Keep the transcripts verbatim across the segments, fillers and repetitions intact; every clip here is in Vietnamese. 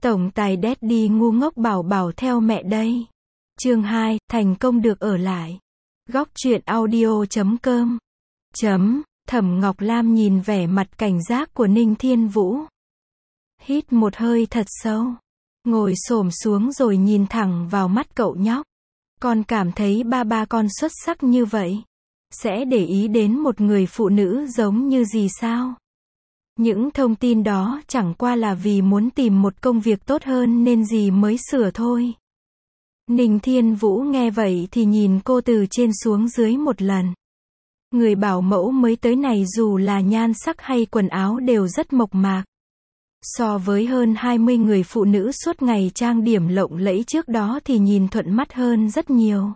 Tổng tài Daddy ngu ngốc bảo bảo theo mẹ đây. Chương hai, thành công được ở lại. Góc truyện audio chấm com. Chấm, Thẩm Ngọc Lam nhìn vẻ mặt cảnh giác của Ninh Thiên Vũ. Hít một hơi thật sâu. Ngồi xổm xuống rồi nhìn thẳng vào mắt cậu nhóc. Con cảm thấy ba ba con xuất sắc như vậy. Sẽ để ý đến một người phụ nữ giống như gì sao? Những thông tin đó chẳng qua là vì muốn tìm một công việc tốt hơn nên dì mới sửa thôi. Ninh Thiên Vũ nghe vậy thì nhìn cô từ trên xuống dưới một lần. Người bảo mẫu mới tới này dù là nhan sắc hay quần áo đều rất mộc mạc. So với hơn hai mươi người phụ nữ suốt ngày trang điểm lộng lẫy trước đó thì nhìn thuận mắt hơn rất nhiều.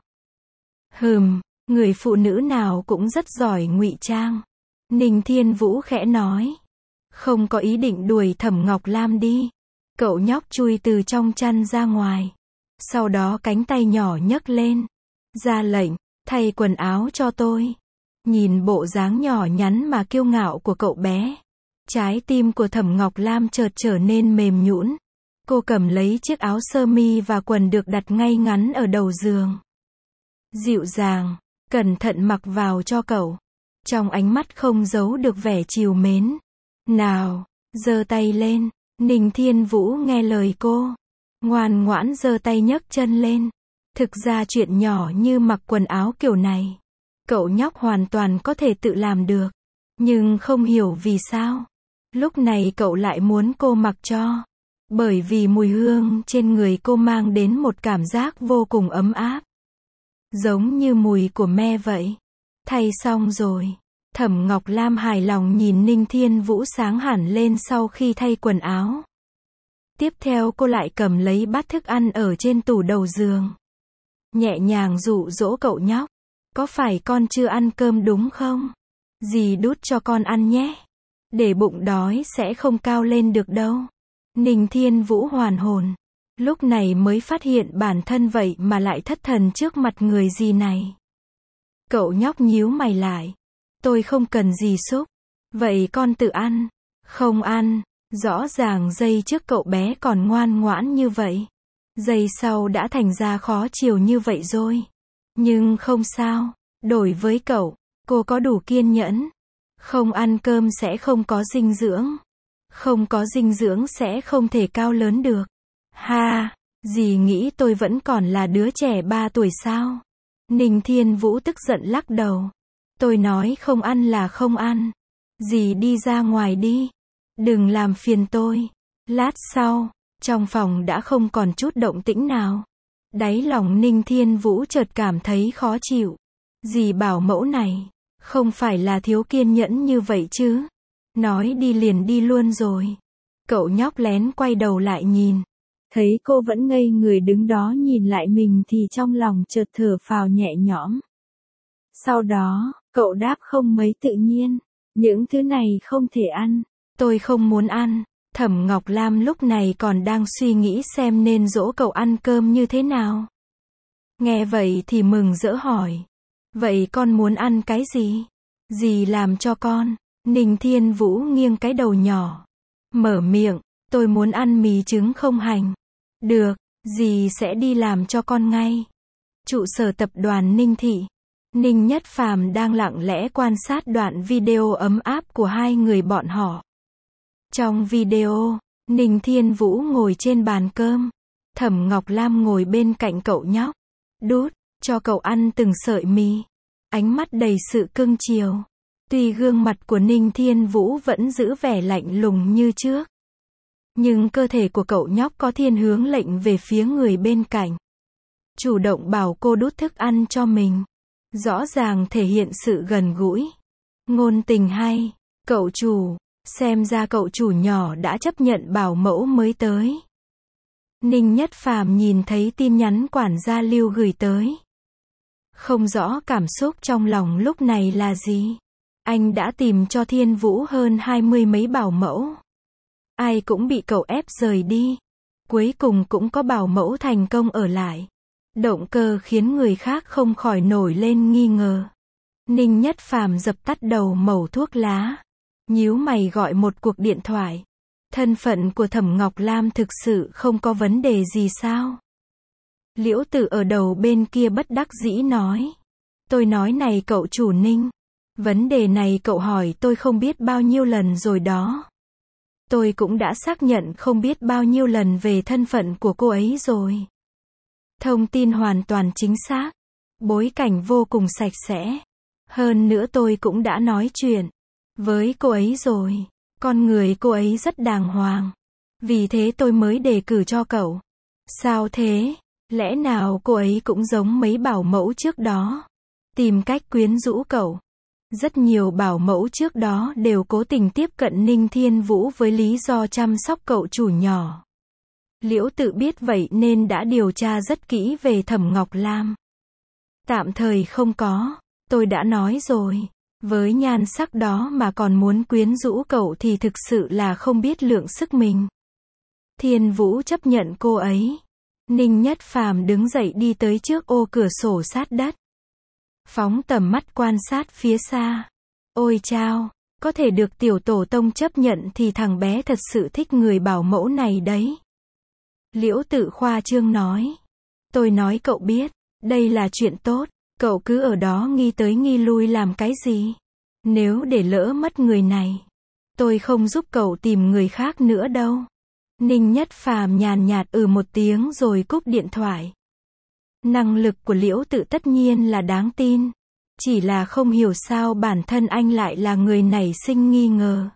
Hừm, người phụ nữ nào cũng rất giỏi ngụy trang. Ninh Thiên Vũ khẽ nói. Không có ý định đuổi Thẩm Ngọc Lam đi. Cậu nhóc chui từ trong chăn ra ngoài. Sau đó cánh tay nhỏ nhấc lên. Ra lệnh, thay quần áo cho tôi. Nhìn bộ dáng nhỏ nhắn mà kiêu ngạo của cậu bé. Trái tim của Thẩm Ngọc Lam chợt trở nên mềm nhũn. Cô cầm lấy chiếc áo sơ mi và quần được đặt ngay ngắn ở đầu giường. Dịu dàng, cẩn thận mặc vào cho cậu. Trong ánh mắt không giấu được vẻ trìu mến. Nào, giơ tay lên. Ninh Thiên Vũ nghe lời cô. Ngoan ngoãn giơ tay nhấc chân lên. Thực ra chuyện nhỏ như mặc quần áo kiểu này, cậu nhóc hoàn toàn có thể tự làm được. Nhưng không hiểu vì sao. Lúc này cậu lại muốn cô mặc cho. Bởi vì mùi hương trên người cô mang đến một cảm giác vô cùng ấm áp. Giống như mùi của me vậy. Thay xong rồi. Thẩm Ngọc Lam hài lòng nhìn Ninh Thiên Vũ sáng hẳn lên sau khi thay quần áo. Tiếp theo cô lại cầm lấy bát thức ăn ở trên tủ đầu giường. Nhẹ nhàng dụ dỗ cậu nhóc. Có phải con chưa ăn cơm đúng không? Dì đút cho con ăn nhé. Để bụng đói sẽ không cao lên được đâu. Ninh Thiên Vũ hoàn hồn. Lúc này mới phát hiện bản thân vậy mà lại thất thần trước mặt người dì này. Cậu nhóc nhíu mày lại. Tôi không cần gì xúc. Vậy con tự ăn. Không ăn. Rõ ràng giây trước cậu bé còn ngoan ngoãn như vậy. Giây sau đã thành ra khó chiều như vậy rồi. Nhưng không sao. Đổi với cậu, cô có đủ kiên nhẫn. Không ăn cơm sẽ không có dinh dưỡng. Không có dinh dưỡng sẽ không thể cao lớn được. Ha, dì nghĩ tôi vẫn còn là đứa trẻ ba tuổi sao? Ninh Thiên Vũ tức giận lắc đầu. Tôi nói không ăn là không ăn. Dì đi ra ngoài đi. Đừng làm phiền tôi. Lát sau, trong phòng đã không còn chút động tĩnh nào. Đáy lòng Ninh Thiên Vũ chợt cảm thấy khó chịu. Dì bảo mẫu này, không phải là thiếu kiên nhẫn như vậy chứ. Nói đi liền đi luôn rồi. Cậu nhóc lén quay đầu lại nhìn. Thấy cô vẫn ngây người đứng đó nhìn lại mình thì trong lòng chợt thở phào nhẹ nhõm. Sau đó, cậu đáp không mấy tự nhiên. Những thứ này không thể ăn. Tôi không muốn ăn. Thẩm Ngọc Lam lúc này còn đang suy nghĩ xem nên dỗ cậu ăn cơm như thế nào. Nghe vậy thì mừng rỡ hỏi. Vậy con muốn ăn cái gì? Dì làm cho con. Ninh Thiên Vũ nghiêng cái đầu nhỏ. Mở miệng. Tôi muốn ăn mì trứng không hành. Được, dì sẽ đi làm cho con ngay. Trụ sở tập đoàn Ninh Thị. Ninh Nhất Phàm đang lặng lẽ quan sát đoạn video ấm áp của hai người bọn họ. Trong video, Ninh Thiên Vũ ngồi trên bàn cơm. Thẩm Ngọc Lam ngồi bên cạnh cậu nhóc. Đút cho cậu ăn từng sợi mì. Ánh mắt đầy sự cưng chiều. Tuy gương mặt của Ninh Thiên Vũ vẫn giữ vẻ lạnh lùng như trước. Nhưng cơ thể của cậu nhóc có thiên hướng lệnh về phía người bên cạnh. Chủ động bảo cô đút thức ăn cho mình. Rõ ràng thể hiện sự gần gũi. Ngôn tình hay. Cậu chủ. Xem ra cậu chủ nhỏ đã chấp nhận bảo mẫu mới tới. Ninh Nhất Phàm nhìn thấy tin nhắn quản gia Lưu gửi tới. Không rõ cảm xúc trong lòng lúc này là gì. Anh đã tìm cho Thiên Vũ hơn hai mươi mấy bảo mẫu. Ai cũng bị cậu ép rời đi. Cuối cùng cũng có bảo mẫu thành công ở lại. Động cơ khiến người khác không khỏi nổi lên nghi ngờ. Ninh Nhất Phàm dập tắt đầu mẩu thuốc lá. Nhíu mày gọi một cuộc điện thoại. Thân phận của Thẩm Ngọc Lam thực sự không có vấn đề gì sao? Liễu Tự ở đầu bên kia bất đắc dĩ nói. Tôi nói này cậu chủ Ninh. Vấn đề này cậu hỏi tôi không biết bao nhiêu lần rồi đó. Tôi cũng đã xác nhận không biết bao nhiêu lần về thân phận của cô ấy rồi. Thông tin hoàn toàn chính xác. Bối cảnh vô cùng sạch sẽ. Hơn nữa tôi cũng đã nói chuyện với cô ấy rồi. Con người cô ấy rất đàng hoàng. Vì thế tôi mới đề cử cho cậu. Sao thế? Lẽ nào cô ấy cũng giống mấy bảo mẫu trước đó? Tìm cách quyến rũ cậu. Rất nhiều bảo mẫu trước đó đều cố tình tiếp cận Ninh Thiên Vũ với lý do chăm sóc cậu chủ nhỏ. Liễu Tự biết vậy nên đã điều tra rất kỹ về Thẩm Ngọc Lam. Tạm thời không có. Tôi đã nói rồi. Với nhan sắc đó mà còn muốn quyến rũ cậu thì thực sự là không biết lượng sức mình. Thiên Vũ chấp nhận cô ấy. Ninh Nhất Phàm đứng dậy đi tới trước ô cửa sổ sát đất. Phóng tầm mắt quan sát phía xa. Ôi chao, có thể được tiểu tổ tông chấp nhận thì thằng bé thật sự thích người bảo mẫu này đấy. Liễu Tự khoa trương nói. Tôi nói cậu biết, đây là chuyện tốt, cậu cứ ở đó nghi tới nghi lui làm cái gì? Nếu để lỡ mất người này, tôi không giúp cậu tìm người khác nữa đâu. Ninh Nhất Phàm nhàn nhạt ừ một tiếng rồi cúp điện thoại. Năng lực của Liễu Tự tất nhiên là đáng tin. Chỉ là không hiểu sao bản thân anh lại là người nảy sinh nghi ngờ.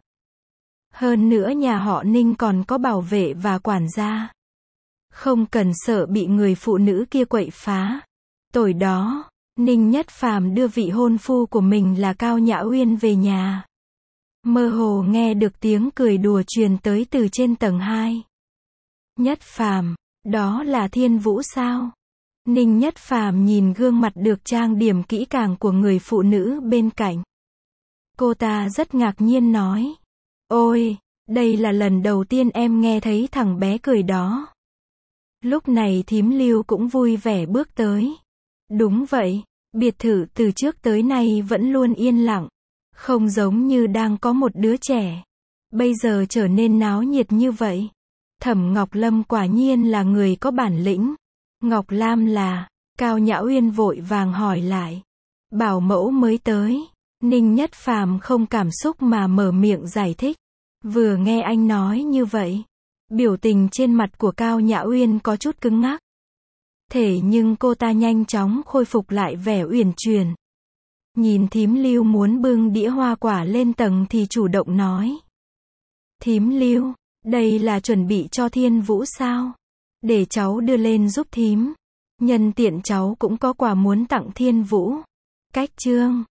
Hơn nữa nhà họ Ninh còn có bảo vệ và quản gia. Không cần sợ bị người phụ nữ kia quậy phá. Tối đó, Ninh Nhất Phàm đưa vị hôn phu của mình là Cao Nhã Uyên về nhà. Mơ hồ nghe được tiếng cười đùa truyền tới từ trên tầng hai. Nhất Phàm, đó là Thiên Vũ sao? Ninh Nhất Phàm nhìn gương mặt được trang điểm kỹ càng của người phụ nữ bên cạnh. Cô ta rất ngạc nhiên nói. Ôi, đây là lần đầu tiên em nghe thấy thằng bé cười đó. Lúc này thím Lưu cũng vui vẻ bước tới. Đúng vậy, biệt thự từ trước tới nay vẫn luôn yên lặng. Không giống như đang có một đứa trẻ. Bây giờ trở nên náo nhiệt như vậy. Thẩm Ngọc Lâm quả nhiên là người có bản lĩnh. Ngọc Lam là, Cao Nhã Uyên vội vàng hỏi lại. Bảo mẫu mới tới. Ninh Nhất Phàm không cảm xúc mà mở miệng giải thích. Vừa nghe anh nói như vậy, biểu tình trên mặt của Cao Nhã Uyên có chút cứng ngắc. Thế nhưng cô ta nhanh chóng khôi phục lại vẻ uyển chuyển. Nhìn thím Lưu muốn bưng đĩa hoa quả lên tầng thì chủ động nói. Thím Lưu, đây là chuẩn bị cho Thiên Vũ sao? Để cháu đưa lên giúp thím. Nhân tiện cháu cũng có quà muốn tặng Thiên Vũ. Cách chương